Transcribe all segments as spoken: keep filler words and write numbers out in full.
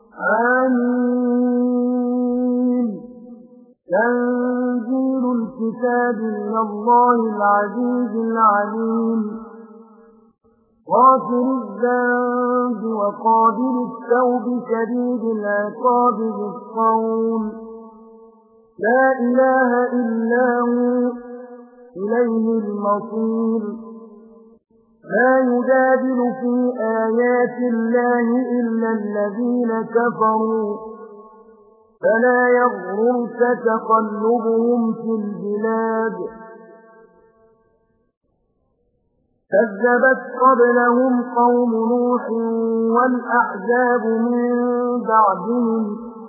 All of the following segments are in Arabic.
آمين. تنزيل الكتاب من الله العزيز العليم غافر الذنب وقابل التوب شديد العقاب ذي الطول لا إله إلا هو إليه المصير. لا يجادل في آيات الله إلا الذين كفروا فلا يغررك تقلبهم في البلاد. كذبت قبلهم قوم نوح والأحزاب من بعدهم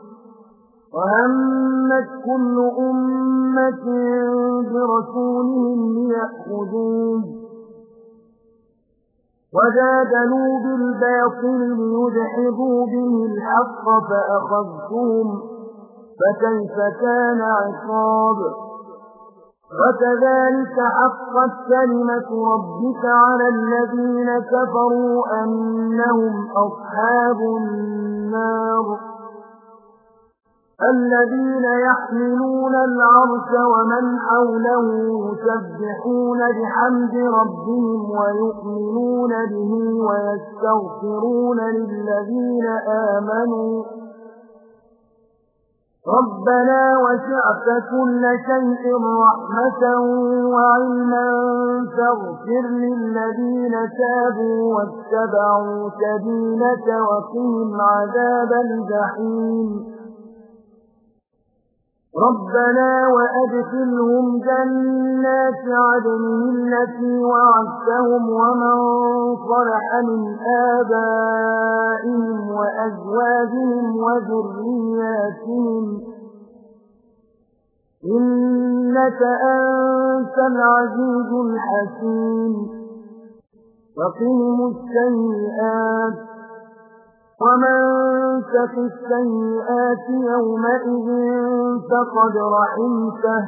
وهمت كل أمة برسولهم ليأخذوه وجادلوا بالباطل ليدحضوا به الحق فأخذتهم فكيف كان عقاب. وكذلك حقت كلمة ربك على الذين كفروا أنهم أصحاب النار. الذين يحملون العرش ومن حوله يسبحون بحمد ربهم ويؤمنون به ويستغفرون للذين آمنوا ربنا وسعت كل شيء رحمة وعلما فاغفر للذين تابوا واتبعوا سبيلك وقهم عذاب الجحيم. ربنا وأدخلهم جنات عدن التي وعدتهم ومن صلح من آبائهم وأزواجهم وذرياتهم إنك أنت العزيز الحكيم. وقهم السيئات ومن تق السيئات يومئذ فقد رحمته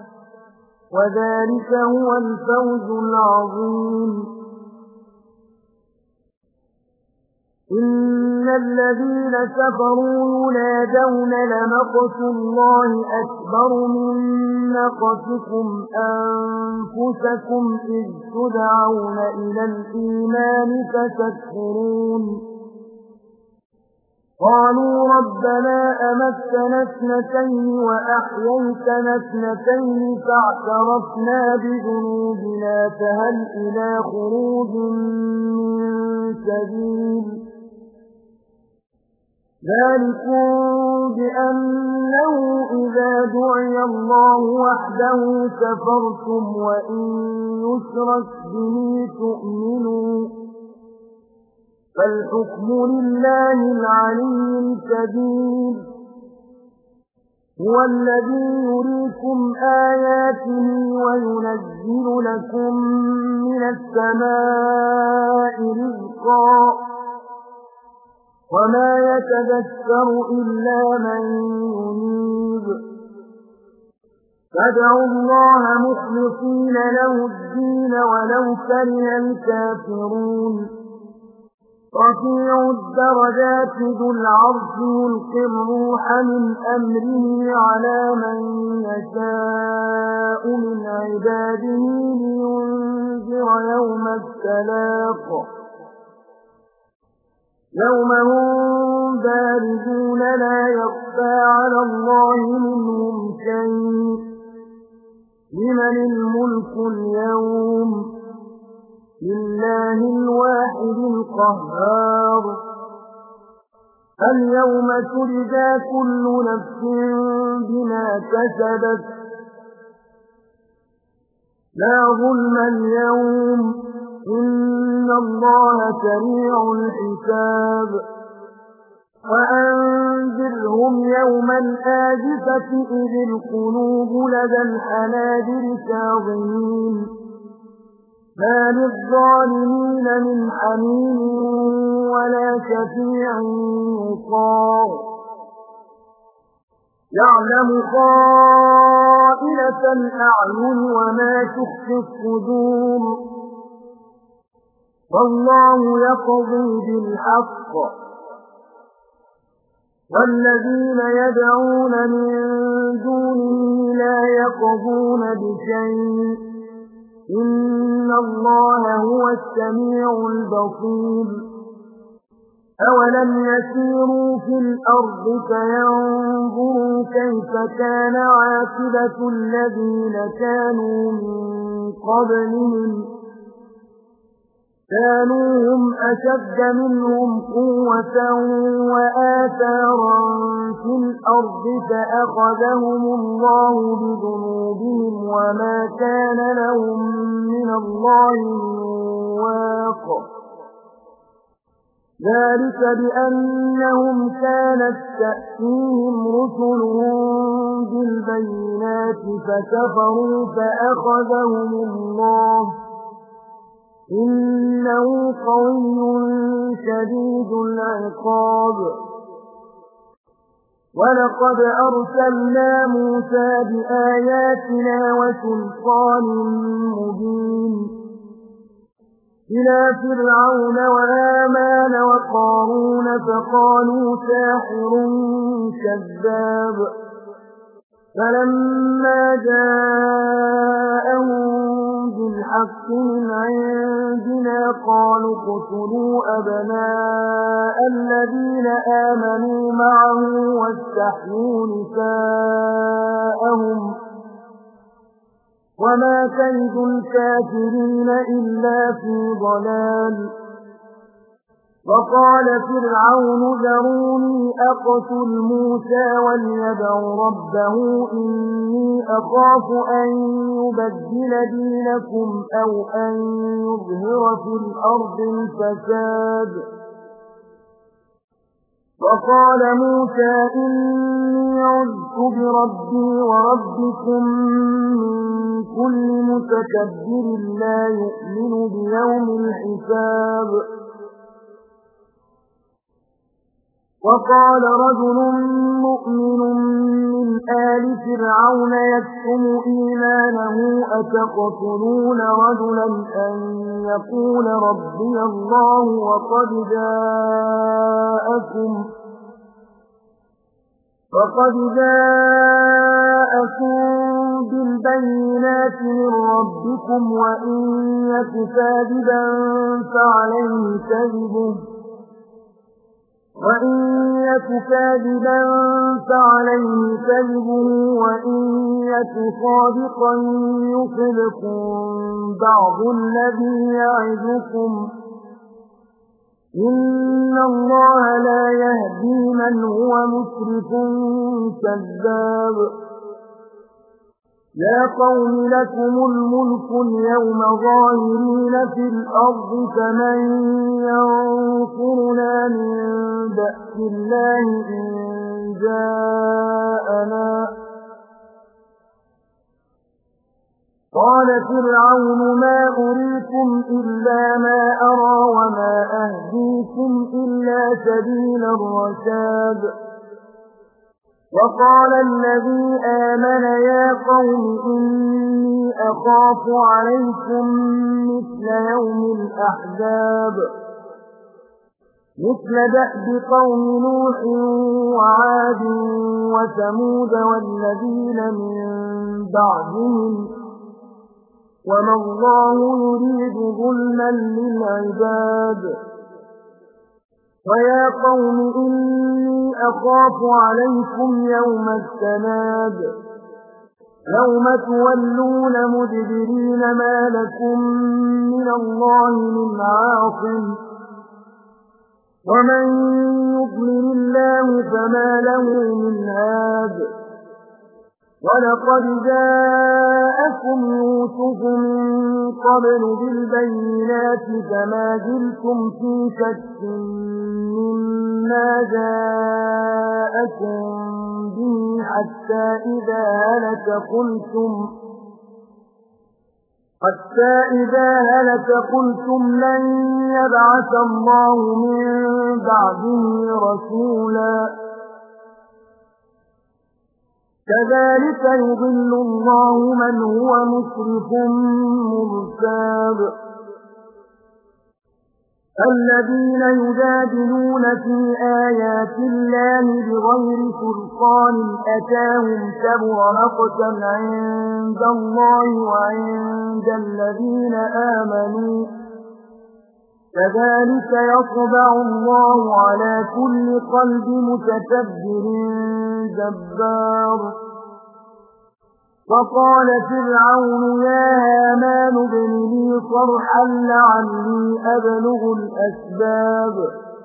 وذلك هو الفوز العظيم. إن الذين كفروا ينادون لمقت الله أكبر من مقتكم أنفسكم إذ تدعون إلى الإيمان فتكفرون. قالوا ربنا أمتنا اثنتين وأحييتنا اثنتين فاعترفنا بذنوبنا فهل إلى خروج من سبيل. ذلكم بأنه إذا دعي الله وحده كفرتم وإن يشرك به تؤمنوا فالحكم لله العلي الكبير. هو الذي يريكم آياته وينزل لكم من السماء رزقا وما يتذكر إلا من ينيب. فادعوا الله مخلصين له الدين ولو كره الكافرون. رفيع الدرجات ذو العرش يلقي الروح من أمره على من يشاء من عباده لينذر يوم التلاق يوم هم بارزون لا يخفى على الله منهم شيء. لمن الملك اليوم لله الواحد القهار. اليوم تجزى كل نفس بما كسبت لا ظلم اليوم إن الله سريع الحساب. وأنذرهم يوم الآزفة إذ القلوب لدى الحناجر كاظمين ما للظالمين من حميم ولا شفيع يطاع. يعلم خائنة الأعين وما تخفي الصدور والله يقضي بالحق والذين يدعون من دونه لا يقضون بشيء إن الله هو السميع البصير أولم يسيروا في الأرض فينظروا كيف كان عاقبة الذين كانوا من قبلهم كانوا هم أشد منهم قوة وآثارا في الأرض فأخذهم الله بذنوبهم وما كان لهم من الله من واق ذلك بأنهم كانت تأتيهم رسلهم بالبينات فكفروا فأخذهم الله إنه قوي شديد العقاب ولقد أرسلنا موسى بآياتنا وسلطان مبين إلى فرعون وهامان وقارون فقالوا ساحر كذاب فلما جاءهم بالحق من عندنا قالوا اقتلوا أبناء الذين آمنوا معه واستحيوا نساءهم وما كيد الكافرين إلا في ضلال وقال فرعون ذروني أقتل موسى وليدع ربه إني أخاف أن يبدل دينكم أو أن يظهر في الأرض الفساد وقال موسى إني عذت بربي وربكم من كل متكبر لا يؤمن بيوم الحساب وقال رجل مؤمن من آل فرعون يكتم إيمانه أتقتلون رجلا أن يقول ربي الله وقد جاءكم وقد جاءكم بالبينات من ربكم وإن يك كاذبا فعليه كذبه وإن يك كاذبا فعليه كذبه وإن يك صادقا يصبكم بعض الذي يعدكم إن الله لا يهدي من هو مسرف كذاب يا قوم لكم الملك اليوم ظاهرين في الأرض فمن ينصرنا من بأس الله إن جاءنا قال فرعون ما أريكم إلا ما أرى وما أهديكم إلا سبيل الرشاد وقال الذي آمن يا قوم إني أخاف عليكم مثل يوم الأحزاب مثل دأب قوم نوح وعاد وثمود والذين من بعدهم وما الله يريد ظلما للعباد ويا قوم إني أخاف عليكم يوم التناد يوم تولون مدبرين ما لكم من الله من عاصم ومن يضلل الله فما له من هاد ولقد جاءكم يوسف من قبل بالبينات فما زلتم في شك مما جاءكم به حتى إذا هلك قلتم حتى إذا هلك قلتم لن يبعث الله من بعده رسولا كذلك يضل الله من هو مسرف مرتاب الذين يجادلون في آيات الله بغير سلطان أتاهم كبر مقتا عند الله وعند الذين آمنوا كذلك يطبع الله على كل قلب متكبر جبار. وقال فرعون يا هامان ابن لي صرحا لعلي أبلغ الأسباب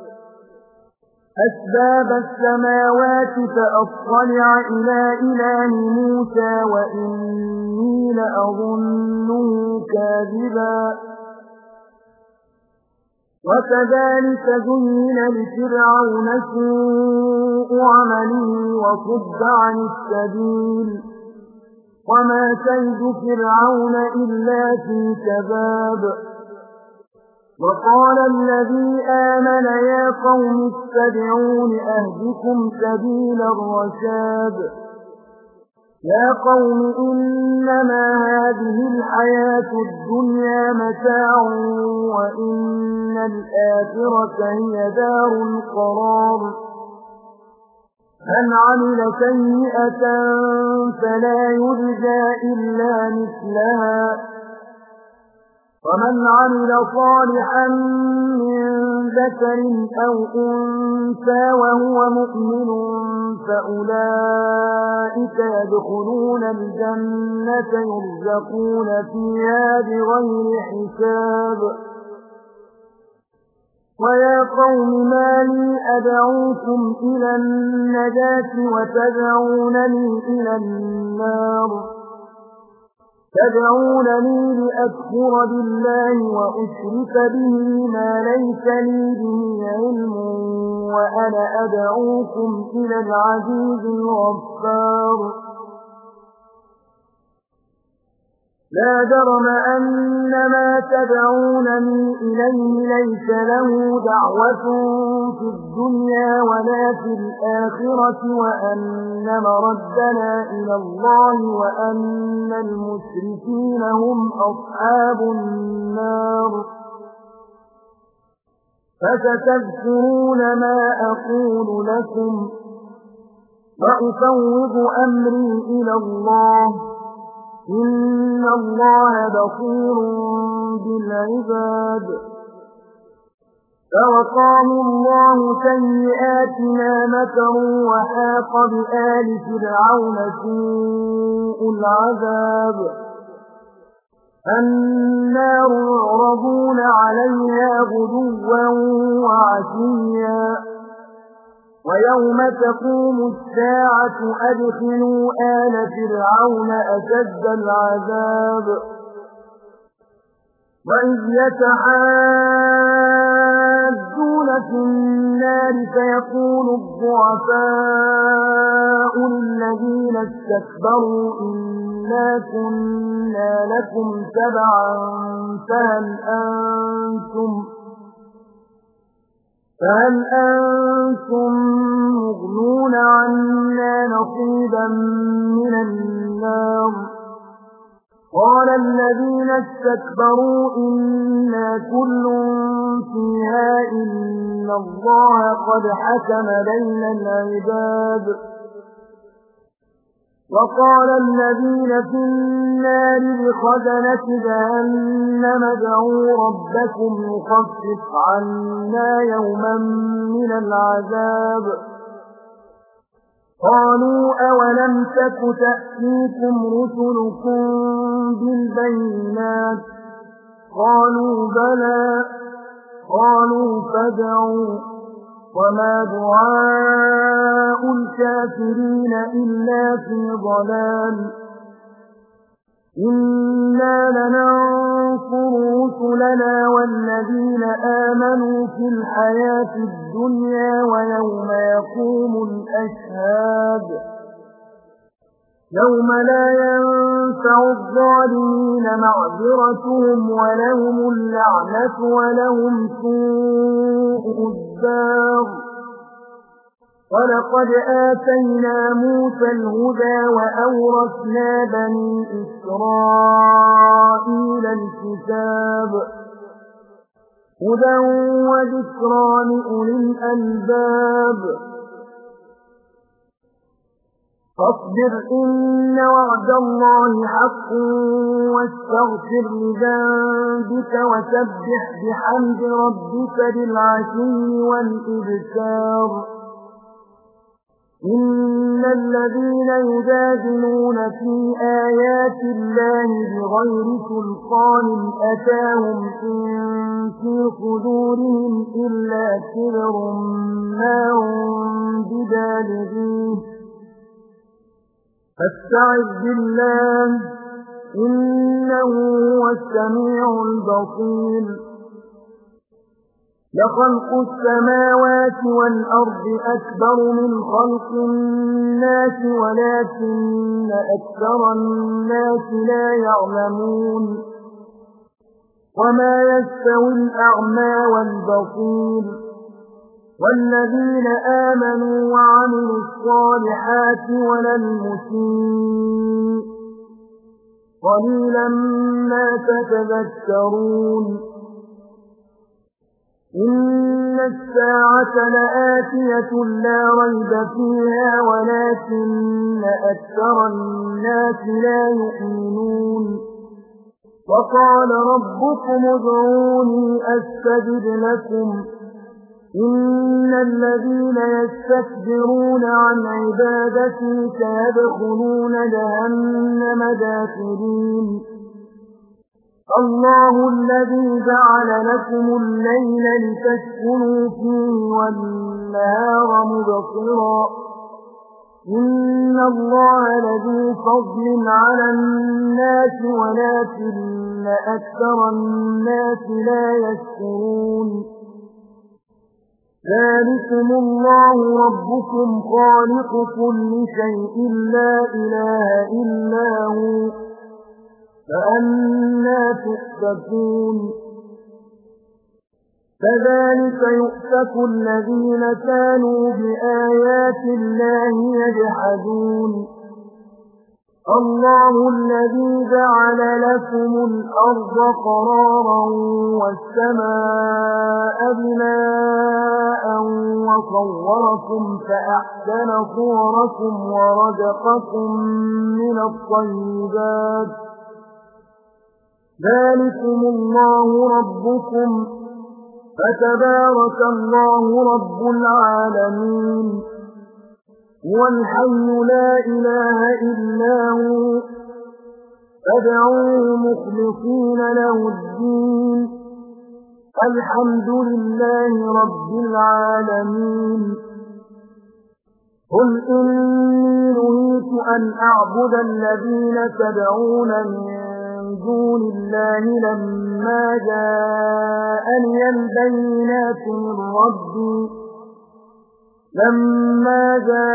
أسباب السماوات فأطلع إلى إله موسى وإني لأظنه كاذبا. وكذلك زين لفرعون سوء عمله وصد عن السبيل وما كيد فرعون إلا في تباب. وقال الذي آمن يا قوم اتبعون أهدكم سبيل الرشاد. يا قوم إنما هذه الحياة الدنيا متاع وإن الآخرة هي دار القرار. من عمل سيئة فلا يرجى إلا مثلها ومن عمل صالحا من ذكر أو أنثى وهو مؤمن فأولئك يدخلون الجنة يرزقون فيها بغير حساب. ويا قوم ما لي أدعوكم إلى النجاة وتدعونني إلى النار تدعونني لأكفر بالله وأشرك به ما ليس لي به علم وأنا أدعوكم إلى العزيز الغفار. لا جرم أن ما تدعونني إليه ليس له دعوة في الدنيا ولا في الآخرة وأن مردنا إلى الله وأن المشركين هم أصحاب النار. فستذكرون ما أقول لكم وأفوض أمري إلى الله إن الله بصير بالعباد. فوقاهم الله سيئات ما مكروا وحاق بآل فرعون سوء العذاب. النار يعرضون عليها غدوا وعشيا ويوم تقوم الساعة أدخلوا آل فرعون أشد العذاب. وإذ يتحاجون في النار فيقول الضعفاء للذين استكبروا إنا كنا لكم تبعا فهل أنتم فهل أنتم مغنون عنا نصيبا من النار. قال الذين استكبروا إنا كل فيها إن الله قد حكم بين العباد. وقال الذين في النار لخزنة جهنم ادعوا ربكم يخفف عنا يوما من العذاب. قالوا أولم تك تأتيكم رسلكم بالبينات قالوا بلى قالوا فادعوا وما دعاء الكافرين إلا في ضلال. إنا لننصر رسلنا والذين آمنوا في الحياة الدنيا ويوم يقوم الأشهاد. يوم لا ينفع الظالمين معذرتهم ولهم اللعنة ولهم سوء الدار. ولقد آتينا موسى الهدى وأورثنا بني إسرائيل الكتاب. هدى وذكرى لأولي الألباب فاصبر إن وعد الله حق واستغفر لذنبك وسبح بحمد ربك بالعشي والإبكار إن الذين يجادلون في آيات الله بغير سلطان أتاهم إن في صدورهم إلا كبر ما هم ببالغيه فاستعذ بالله إنه هو السميع البصير لخلق السماوات والأرض أكبر من خلق الناس ولكن أكثر الناس لا يعلمون وما يستوي الأعمى والبصير والذين آمنوا وعملوا الصالحات ولا المسيء قليلا ما تتذكرون إن الساعة لآتية لا ريب فيها ولكن أكثر الناس لا يؤمنون وقال ربكم ادعوني أستجب لكم إن الذين يستكبرون عن عبادتي سيدخلون جهنم داخرين الله الذي جعل لكم الليل لتسكنوا فيه والنهار مبصرا إن الله لذو فضل على الناس ولكن أكثر الناس لا يشكرون ذلكم الله ربكم خالق كل شيء لا إله إلا هو فأنى تؤفكون كذلك يؤفك الذين كانوا بآيات الله يجحدون الله الذي جعل لكم الأرض قرارا والسماء بناء وصوركم فأحسن صوركم ورزقكم من الطيبات ذلكم الله ربكم فتبارك الله رب العالمين هو الحي لا إله إلا هو فادعوه مخلصين له الدين الحمد لله رب العالمين قل إني نهيت أن أعبد الذين تدعون من دون الله لما جاءني البينات من ربي لما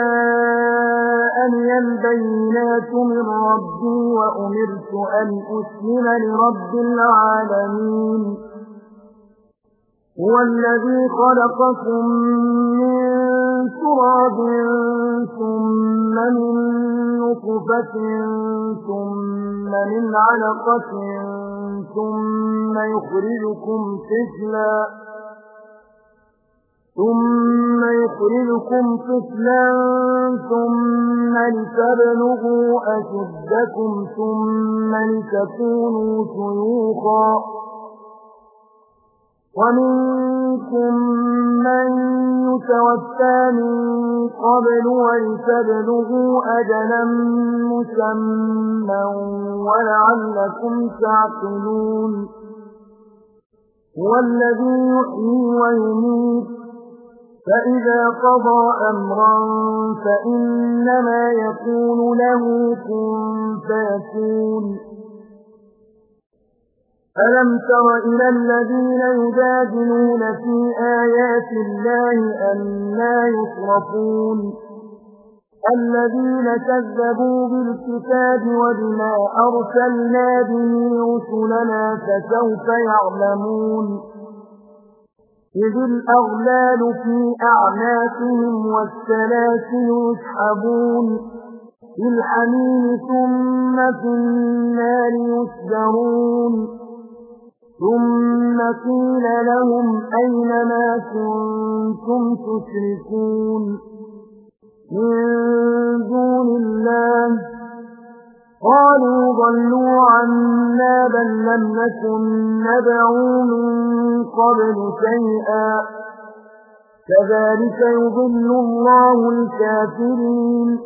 جاءني البينات من ربي وأمرت أن أسلم لرب العالمين هو الذي خلقكم من تراب ثم من نطفة ثم من علقة ثم يخرجكم طفلا ثم يخرجكم طفلا ثم لتبلغوا أشدكم ثم لتكونوا شيوخا ومنكم من يتوفى من قبل ولتبلغوا أجلا مسمى ولعلكم تعقلون هو الذي يحيي ويميت فإذا قضى أمرا فإنما يقول له كن فيكون ألم تر إلى الذين يجادلون في آيات الله أنى يصرفون الذين كذبوا بالكتاب وبما أرسلنا به رسلنا فسوف يعلمون إذ الأغلال في أعناقهم والسلاسل يسحبون في الحميم ثم في النار يسجرون ثم قيل لهم أين ما كنتم تشركون من دون الله قالوا ضلوا عنا بل لم نكن ندعو من قبل شيئا كذلك يضل الله الكافرين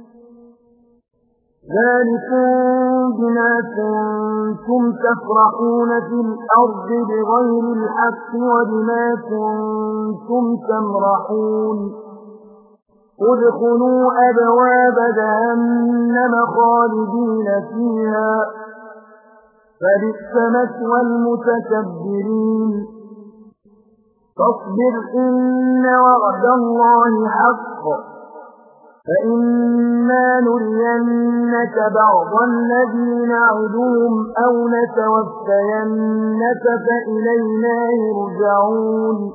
ذلكم بما كنتم تفرحون في الأرض بغير الحق وبما كنتم تمرحون ادخلوا أبواب جهنم خالدين فيها فبئس مثوى المتكبرين فاصبر إن وعد الله حق فإما نرينك بعض الذي نعدهم أو نتوفينك فإلينا يرجعون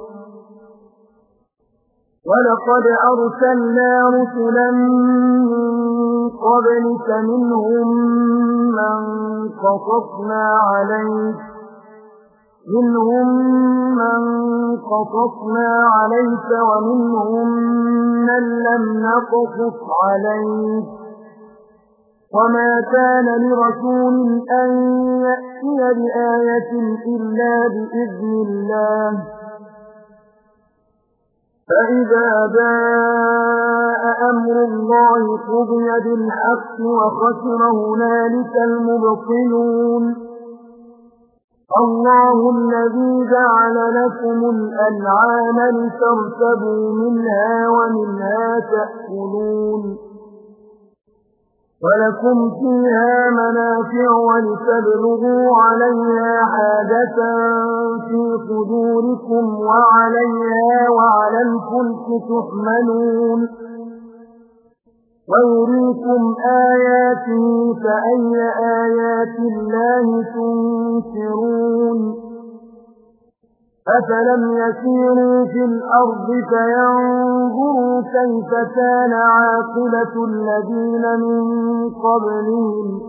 ولقد أرسلنا رسلا من قبلك منهم من قصصنا عليك منهم من قصصنا عليك ومنهم من لم نقصص عليك وما كان لرسول أن يأتي بآية إلا بإذن الله فإذا جاء أمر الله قضي بالحق وخسر هنالك المبطلون الله الذي جعل لكم الأنعام لتركبوا منها ومنها تأكلون ولكم فيها منافع ولتبلغوا عليها حاجة في صدوركم وعليها وعلى الفلك تحملون ويريكم آياته فأي آيات الله تنكرون أفلم يسيروا في الأرض فينظروا كيف كان عاقبة الذين من قبلهم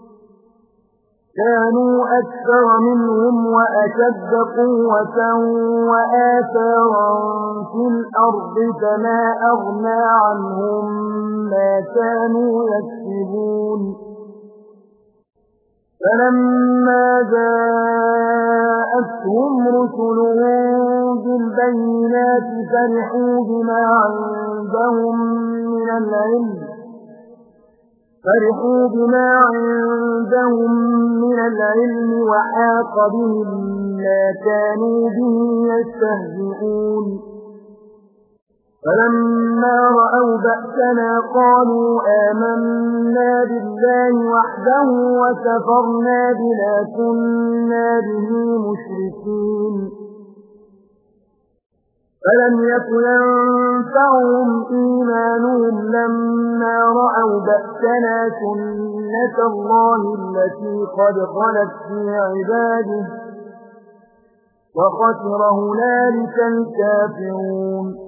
كانوا أكثر منهم وأشد قوة وآثارا في الأرض فما أغنى عنهم ما كانوا يكسبون فلما جاءتهم رسلهم بالبينات فرحوا بما عندهم من العلم فرحوا بما عندهم من العلم وحاق بهم ما كانوا به يستهزئون فلما رأوا بأسنا قالوا آمنا بالله وحده وكفرنا بما كنا به مشركين فلم يكن ينفعهم إيمانهم لما رأوا بأسنا سنة الله التي قد خلت في عباده وخسر هنالك الكافرون